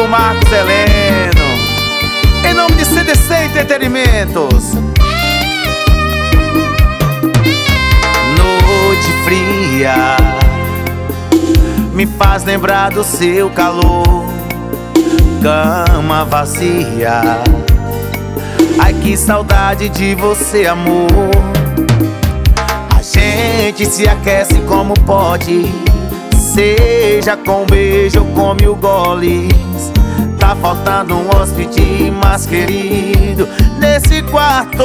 com Marcos Heleno, em nome de CDC Entretenimentos. Noite fria me faz lembrar do seu calor, cama vazia. Ai, que saudade de você, amor. A gente se aquece como pode, seja com beijo ou com mil goles. Tá faltando um hóspede mais querido nesse quarto.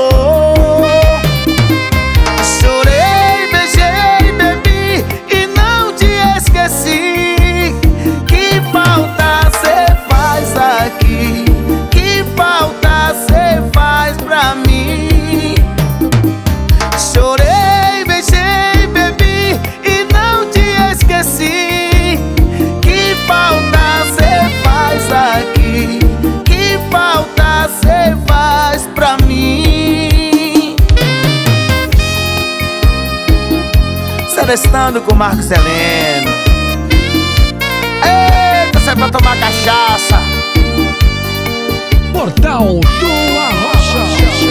Chorei, beijei, bebi e não te esqueci. Que falta cê faz aqui, que falta cê faz pra mim. Chorei, beijei, bebi e não te esqueci. Que falta cê faz aqui, que falta cê faz pra mim. Celestando com Marcos Heleno. Eita, cê é pra tomar cachaça. Portal do Arrocha.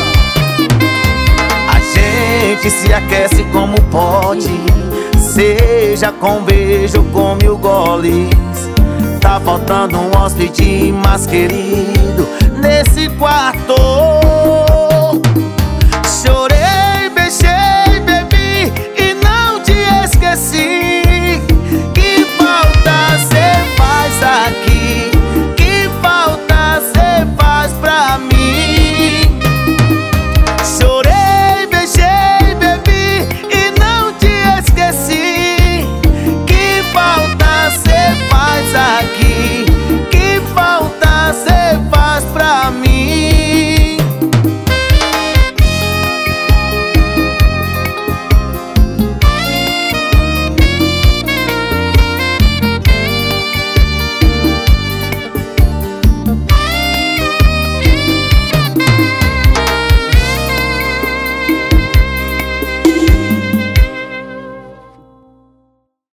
A gente se aquece como pode, seja com beijo ou com mil goles. Tá faltando um hóspede mais querido nesse quarto.